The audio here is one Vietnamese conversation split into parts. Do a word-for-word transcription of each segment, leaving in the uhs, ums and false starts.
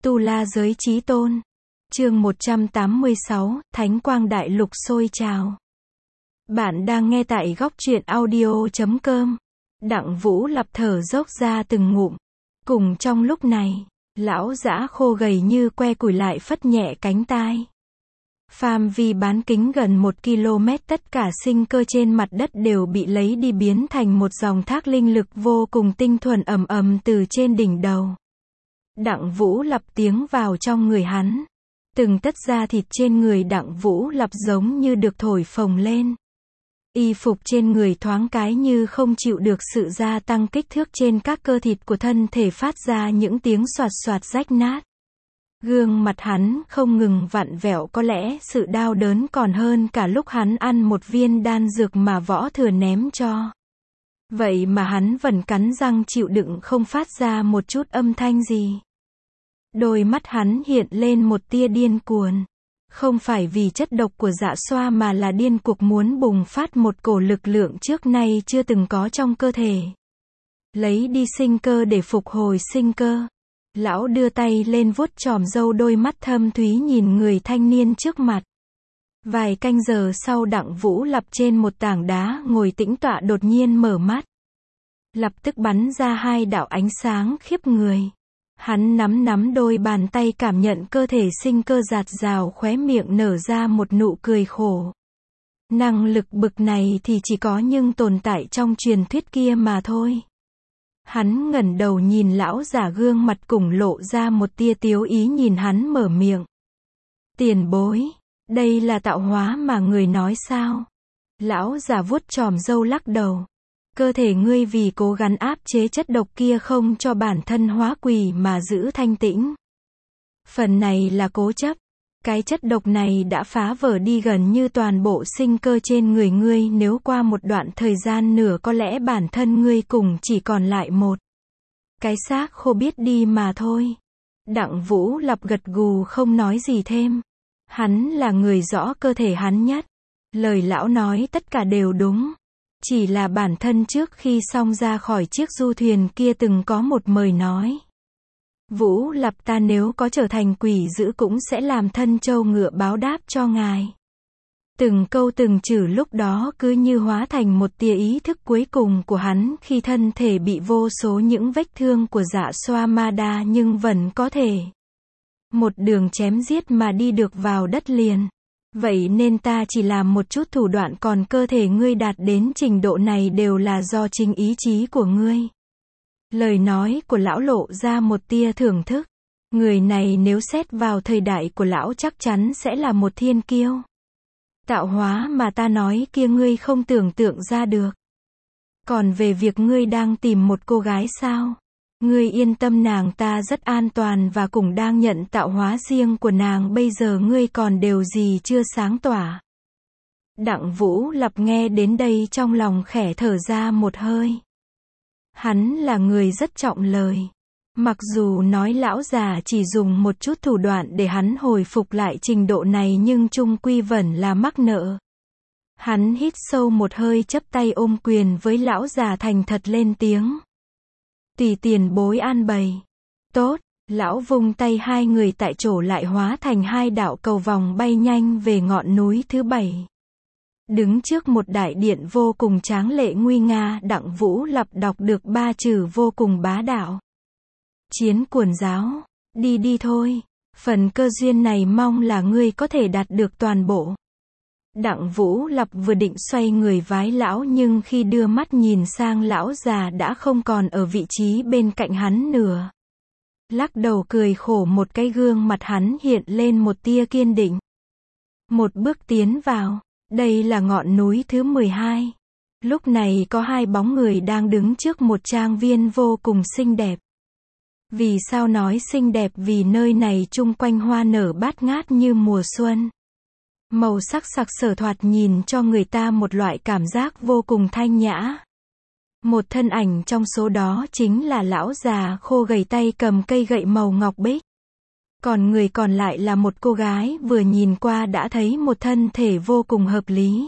Tu La Giới Chí Tôn. Chương một trăm tám mươi sáu, Thánh Quang Đại Lục sôi trào. Bạn đang nghe tại góc truyện audio chấm com. Đặng Vũ Lặp thở dốc ra từng ngụm. Cùng trong lúc này, lão dã khô gầy như que củi lại phất nhẹ cánh tai. Phạm vi bán kính gần một ki lô mét, tất cả sinh cơ trên mặt đất đều bị lấy đi, biến thành một dòng thác linh lực vô cùng tinh thuần ầm ầm từ trên đỉnh đầu. Đặng Vũ Lặp tiếng vào trong người hắn. Từng tấc da thịt trên người Đặng Vũ Lặp giống như được thổi phồng lên. Y phục trên người thoáng cái như không chịu được sự gia tăng kích thước trên các cơ thịt của thân thể, phát ra những tiếng xoạt xoạt rách nát. Gương mặt hắn không ngừng vặn vẹo, có lẽ sự đau đớn còn hơn cả lúc hắn ăn một viên đan dược mà Võ Thừa ném cho. Vậy mà hắn vẫn cắn răng chịu đựng, không phát ra một chút âm thanh gì. Đôi mắt hắn hiện lên một tia điên cuồng. Không phải vì chất độc của Dạ Xoa, mà là điên cuồng muốn bùng phát một cổ lực lượng trước nay chưa từng có trong cơ thể. Lấy đi sinh cơ để phục hồi sinh cơ. Lão đưa tay lên vuốt chòm râu, đôi mắt thâm thúy nhìn người thanh niên trước mặt. Vài canh giờ sau, Đặng Vũ Lặp trên một tảng đá ngồi tĩnh tọa đột nhiên mở mắt. Lập tức bắn ra hai đạo ánh sáng khiếp người. Hắn nắm nắm đôi bàn tay, cảm nhận cơ thể sinh cơ dạt dào, khóe miệng nở ra một nụ cười khổ. Năng lực bực này thì chỉ có nhưng tồn tại trong truyền thuyết kia mà thôi. Hắn ngẩng đầu nhìn lão giả, gương mặt cùng lộ ra một tia tiếu ý, nhìn hắn mở miệng. Tiền bối, đây là tạo hóa mà người nói sao? Lão giả vuốt chòm râu lắc đầu. Cơ thể ngươi vì cố gắng áp chế chất độc kia không cho bản thân hóa quỷ mà giữ thanh tĩnh. Phần này là cố chấp. Cái chất độc này đã phá vỡ đi gần như toàn bộ sinh cơ trên người ngươi, nếu qua một đoạn thời gian nữa có lẽ bản thân ngươi cùng chỉ còn lại một cái xác khô biết đi mà thôi. Đặng Vũ Lặp gật gù không nói gì thêm. Hắn là người rõ cơ thể hắn nhất. Lời lão nói tất cả đều đúng. Chỉ là bản thân trước khi xong ra khỏi chiếc du thuyền kia từng có một mời nói. Vũ Lặp, ta nếu có trở thành quỷ dữ cũng sẽ làm thân trâu ngựa báo đáp cho ngài. Từng câu từng chữ lúc đó cứ như hóa thành một tia ý thức cuối cùng của hắn, khi thân thể bị vô số những vết thương của Dạ Xoa ma đa nhưng vẫn có thể một đường chém giết mà đi được vào đất liền. Vậy nên ta chỉ làm một chút thủ đoạn, còn cơ thể ngươi đạt đến trình độ này đều là do chính ý chí của ngươi. Lời nói của lão lộ ra một tia thưởng thức. Người này nếu xét vào thời đại của lão chắc chắn sẽ là một thiên kiêu. Tạo hóa mà ta nói kia ngươi không tưởng tượng ra được. Còn về việc ngươi đang tìm một cô gái sao? Ngươi yên tâm, nàng ta rất an toàn và cũng đang nhận tạo hóa riêng của nàng, bây giờ ngươi còn điều gì chưa sáng tỏa. Đặng Vũ Lặp nghe đến đây trong lòng khẽ thở ra một hơi. Hắn là người rất trọng lời. Mặc dù nói lão già chỉ dùng một chút thủ đoạn để hắn hồi phục lại trình độ này, nhưng chung quy vẫn là mắc nợ. Hắn hít sâu một hơi, chắp tay ôm quyền với lão già, thành thật lên tiếng. Tùy tiền bối an bày. Tốt, lão vung tay, hai người tại chỗ lại hóa thành hai đạo cầu vòng bay nhanh về ngọn núi thứ bảy. Đứng trước một đại điện vô cùng tráng lệ nguy nga, Đặng Vũ Lặp đọc được ba chữ vô cùng bá đạo. Chiến Cuồng Giáo. Đi đi thôi. Phần cơ duyên này mong là ngươi có thể đạt được toàn bộ. Đặng Vũ Lặp vừa định xoay người vái lão, nhưng khi đưa mắt nhìn sang lão già đã không còn ở vị trí bên cạnh hắn nữa. Lắc đầu cười khổ một cái, gương mặt hắn hiện lên một tia kiên định. Một bước tiến vào. Đây là ngọn núi thứ mười hai. Lúc này có hai bóng người đang đứng trước một trang viên vô cùng xinh đẹp. Vì sao nói xinh đẹp? Vì nơi này chung quanh hoa nở bát ngát như mùa xuân. Màu sắc sặc sỡ thoạt nhìn cho người ta một loại cảm giác vô cùng thanh nhã. Một thân ảnh trong số đó chính là lão già khô gầy, tay cầm cây gậy màu ngọc bích. Còn người còn lại là một cô gái, vừa nhìn qua đã thấy một thân thể vô cùng hợp lý.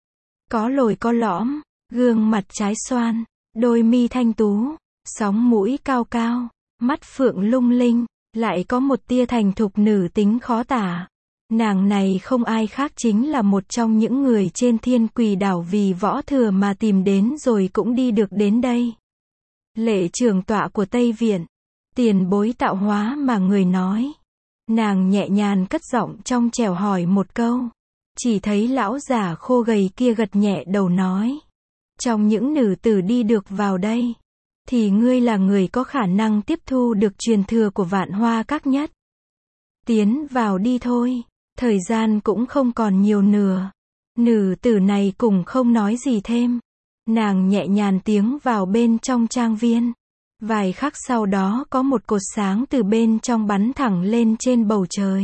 Có lồi có lõm, gương mặt trái xoan, đôi mi thanh tú, sóng mũi cao cao, mắt phượng lung linh, lại có một tia thành thục nữ tính khó tả. Nàng này không ai khác chính là một trong những người trên Thiên Quỳ đảo vì võ thừa mà tìm đến rồi cũng đi được đến đây. Lệ trưởng tọa của Tây Viện, tiền bối tạo hóa mà người nói. Nàng nhẹ nhàng cất giọng trong trẻo hỏi một câu. Chỉ thấy lão già khô gầy kia gật nhẹ đầu nói. Trong những nữ tử đi được vào đây, thì ngươi là người có khả năng tiếp thu được truyền thừa của Vạn Hoa Các nhất. Tiến vào đi thôi, thời gian cũng không còn nhiều nữa. Nữ tử này cũng không nói gì thêm. Nàng nhẹ nhàng tiến vào bên trong trang viên. Vài khắc sau đó có một cột sáng từ bên trong bắn thẳng lên trên bầu trời.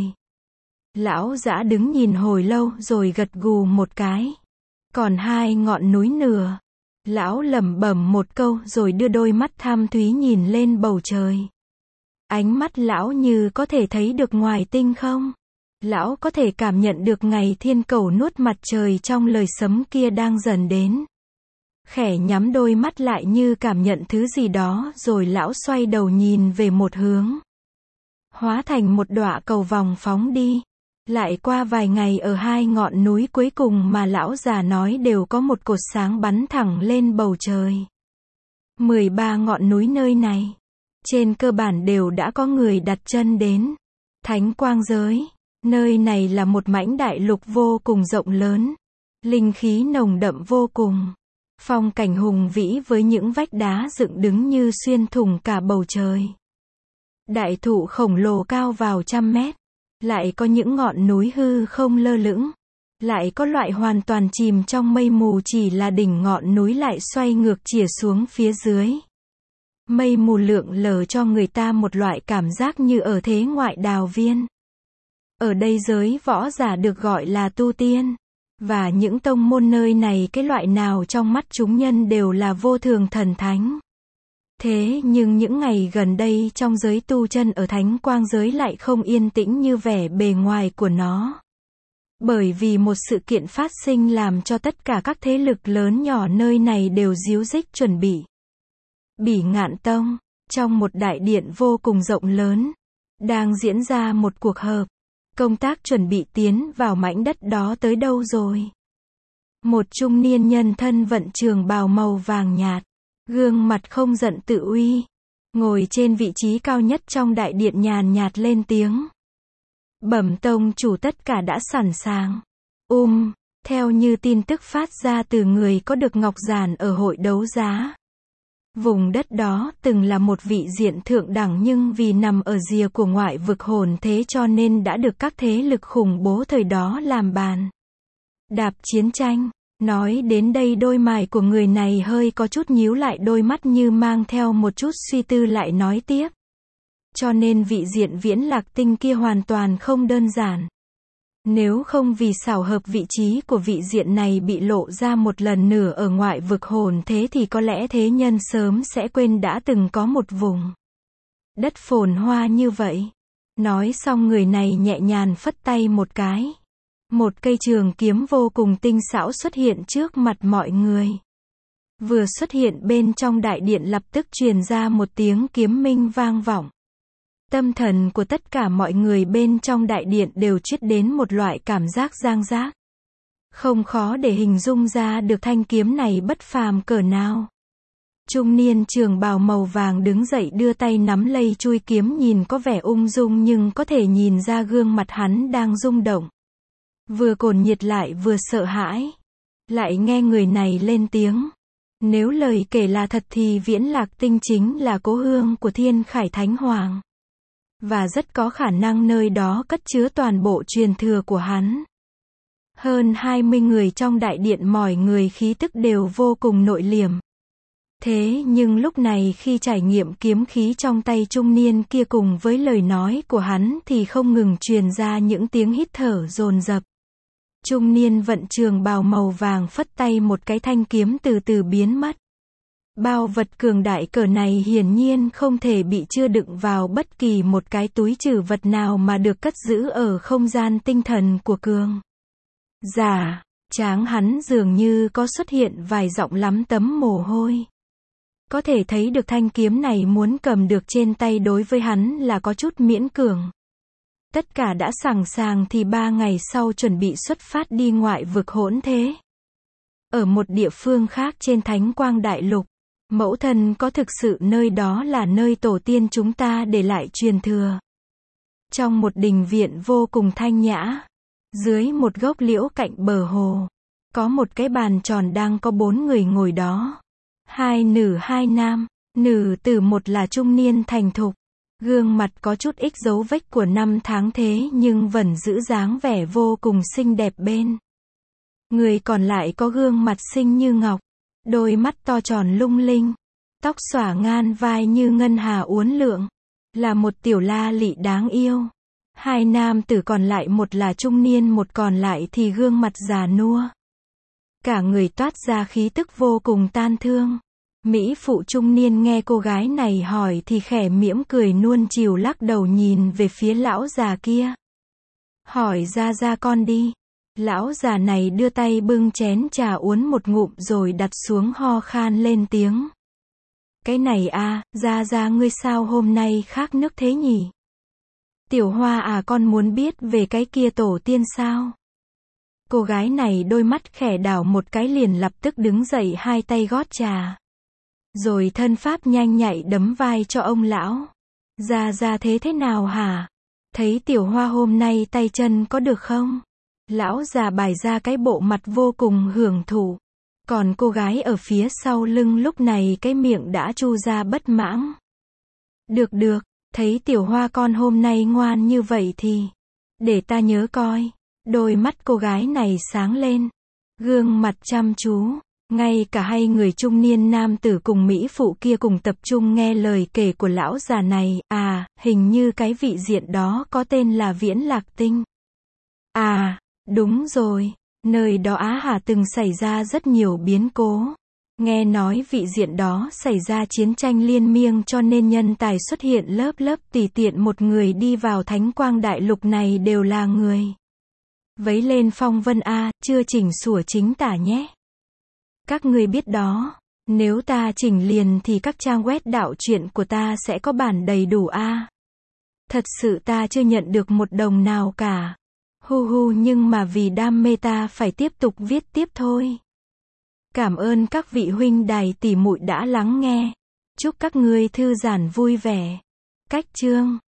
Lão dã đứng nhìn hồi lâu rồi gật gù một cái. Còn hai ngọn núi nữa. Lão lẩm bẩm một câu rồi đưa đôi mắt thâm thúy nhìn lên bầu trời. Ánh mắt lão như có thể thấy được ngoài tinh không. Lão có thể cảm nhận được ngày thiên cầu nuốt mặt trời trong lời sấm kia đang dần đến. Khẽ nhắm đôi mắt lại như cảm nhận thứ gì đó rồi lão xoay đầu nhìn về một hướng. Hóa thành một đọa cầu vòng phóng đi. Lại qua vài ngày ở hai ngọn núi cuối cùng mà lão già nói đều có một cột sáng bắn thẳng lên bầu trời. mười ba ngọn núi nơi này, trên cơ bản đều đã có người đặt chân đến. Thánh quang giới, nơi này là một mảnh đại lục vô cùng rộng lớn. Linh khí nồng đậm vô cùng. Phong cảnh hùng vĩ với những vách đá dựng đứng như xuyên thủng cả bầu trời. Đại thụ khổng lồ cao vào trăm mét. Lại có những ngọn núi hư không lơ lửng. Lại có loại hoàn toàn chìm trong mây mù chỉ là đỉnh ngọn núi lại xoay ngược chìa xuống phía dưới. Mây mù lượn lờ cho người ta một loại cảm giác như ở thế ngoại đào viên. Ở đây giới võ giả được gọi là tu tiên. Và những tông môn nơi này cái loại nào trong mắt chúng nhân đều là vô thường thần thánh. Thế nhưng những ngày gần đây trong giới tu chân ở Thánh Quang giới lại không yên tĩnh như vẻ bề ngoài của nó. Bởi vì một sự kiện phát sinh làm cho tất cả các thế lực lớn nhỏ nơi này đều ríu rít chuẩn bị. Bỉ Ngạn Tông, trong một đại điện vô cùng rộng lớn, đang diễn ra một cuộc họp. Công tác chuẩn bị tiến vào mảnh đất đó tới đâu rồi? Một trung niên nhân thân vận trường bào màu vàng nhạt, gương mặt không giận tự uy, ngồi trên vị trí cao nhất trong đại điện nhàn nhạt lên tiếng. Bẩm tông chủ tất cả đã sẵn sàng. Um, theo như tin tức phát ra từ người có được ngọc giản ở hội đấu giá. Vùng đất đó từng là một vị diện thượng đẳng nhưng vì nằm ở rìa của ngoại vực hồn thế cho nên đã được các thế lực khủng bố thời đó làm bàn đạp chiến tranh. Nói đến đây đôi mày của người này hơi có chút nhíu lại đôi mắt như mang theo một chút suy tư lại nói tiếp. Cho nên vị diện viễn lạc tinh kia hoàn toàn không đơn giản. Nếu không vì xảo hợp vị trí của vị diện này bị lộ ra một lần nữa ở ngoại vực hồn thế thì có lẽ thế nhân sớm sẽ quên đã từng có một vùng đất phồn hoa như vậy. Nói xong người này nhẹ nhàng phất tay một cái. Một cây trường kiếm vô cùng tinh xảo xuất hiện trước mặt mọi người. Vừa xuất hiện bên trong đại điện lập tức truyền ra một tiếng kiếm minh vang vọng. Tâm thần của tất cả mọi người bên trong đại điện đều triết đến một loại cảm giác giang giác. Không khó để hình dung ra được thanh kiếm này bất phàm cỡ nào. Trung niên trường bào màu vàng đứng dậy đưa tay nắm lấy chuôi kiếm nhìn có vẻ ung dung nhưng có thể nhìn ra gương mặt hắn đang rung động. Vừa cồn nhiệt lại vừa sợ hãi. Lại nghe người này lên tiếng. Nếu lời kể là thật thì viễn lạc tinh chính là cố hương của Thiên Khải Thánh Hoàng. Và rất có khả năng nơi đó cất chứa toàn bộ truyền thừa của hắn. Hơn hai mươi người trong đại điện mọi người khí tức đều vô cùng nội liễm. Thế nhưng lúc này khi trải nghiệm kiếm khí trong tay trung niên kia cùng với lời nói của hắn thì không ngừng truyền ra những tiếng hít thở dồn dập. Trung niên vận trường bào màu vàng phất tay một cái thanh kiếm từ từ biến mất. Bao vật cường đại cỡ này hiển nhiên không thể bị chứa đựng vào bất kỳ một cái túi trữ vật nào mà được cất giữ ở không gian tinh thần của cường giả. Tráng hắn dường như có xuất hiện vài giọng lắm tấm mồ hôi. Có thể thấy được thanh kiếm này muốn cầm được trên tay đối với hắn là có chút miễn cường. Tất cả đã sẵn sàng thì ba ngày sau chuẩn bị xuất phát đi ngoại vực hỗn thế. Ở một địa phương khác trên Thánh Quang Đại Lục, mẫu thân có thực sự nơi đó là nơi tổ tiên chúng ta để lại truyền thừa. Trong một đình viện vô cùng thanh nhã, dưới một gốc liễu cạnh bờ hồ, có một cái bàn tròn đang có bốn người ngồi đó. Hai nữ hai nam, nữ tử một là trung niên thành thục, gương mặt có chút ít dấu vết của năm tháng thế nhưng vẫn giữ dáng vẻ vô cùng xinh đẹp bên. Người còn lại có gương mặt xinh như ngọc, đôi mắt to tròn lung linh, tóc xõa ngang vai như ngân hà uốn lượn, là một tiểu la lị đáng yêu. Hai nam tử còn lại một là trung niên một còn lại thì gương mặt già nua. Cả người toát ra khí tức vô cùng tan thương. Mỹ phụ trung niên nghe cô gái này hỏi thì khẽ mỉm cười nuông chiều lắc đầu nhìn về phía lão già kia. Hỏi ra ra con đi. Lão già này đưa tay bưng chén trà uống một ngụm rồi đặt xuống ho khan lên tiếng. Cái này à, ra ra ngươi sao hôm nay khác nước thế nhỉ? Tiểu Hoa à, con muốn biết về cái kia tổ tiên sao? Cô gái này đôi mắt khẽ đảo một cái liền lập tức đứng dậy hai tay gót trà. Rồi thân pháp nhanh nhạy đấm vai cho ông lão. Ra ra thế thế nào hả? Thấy Tiểu Hoa hôm nay tay chân có được không? Lão già bày ra cái bộ mặt vô cùng hưởng thụ. Còn cô gái ở phía sau lưng lúc này cái miệng đã chu ra bất mãn. Được được, thấy Tiểu Hoa con hôm nay ngoan như vậy thì để ta nhớ coi. Đôi mắt cô gái này sáng lên, gương mặt chăm chú. Ngay cả hai người trung niên nam tử cùng mỹ phụ kia cùng tập trung nghe lời kể của lão già này. À, hình như cái vị diện đó có tên là Viễn Lạc Tinh. À, đúng rồi, nơi đó Á Hà từng xảy ra rất nhiều biến cố. Nghe nói vị diện đó xảy ra chiến tranh liên miên cho nên nhân tài xuất hiện lớp lớp tùy tiện một người đi vào Thánh Quang Đại Lục này đều là người vấy lên phong vân a, chưa chỉnh sửa chính tả nhé. Các ngươi biết đó, nếu ta chỉnh liền thì các trang web đạo truyện của ta sẽ có bản đầy đủ a. Thật sự ta chưa nhận được một đồng nào cả. Hu hu, nhưng mà vì đam mê ta phải tiếp tục viết tiếp thôi. Cảm ơn các vị huynh đài tỷ muội đã lắng nghe. Chúc các ngươi thư giãn vui vẻ. Cách chương